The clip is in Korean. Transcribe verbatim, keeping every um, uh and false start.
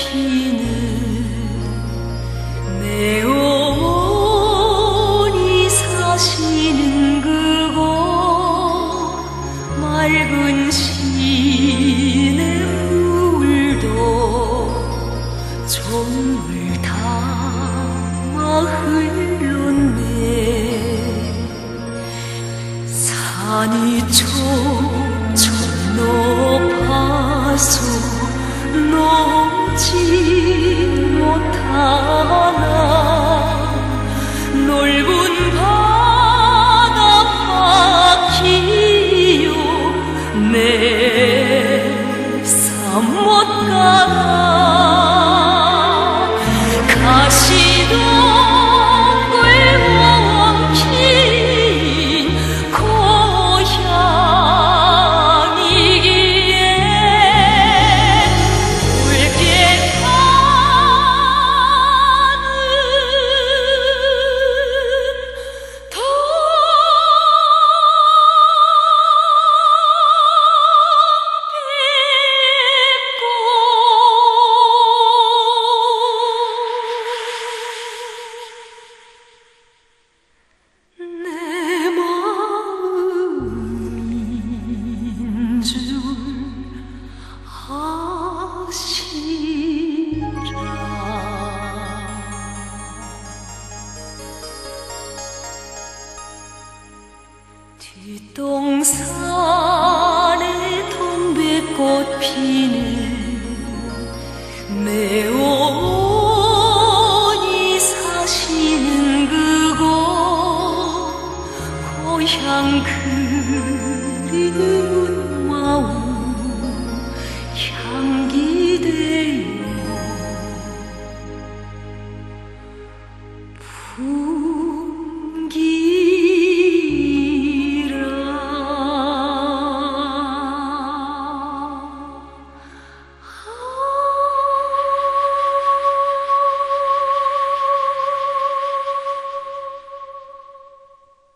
피는 내 어머니 사시는 그곳 맑은 시냇물도 정을 담아 흘렀네. 산이 촘촘 높아서 넘지 못하나 넓은 바다 바퀴요 내 삶 못 가나 가시동굴 엉킨 고향이기에 붉게 타는 내 마음인 줄 아시라. 뒷동산에 동백꽃 피는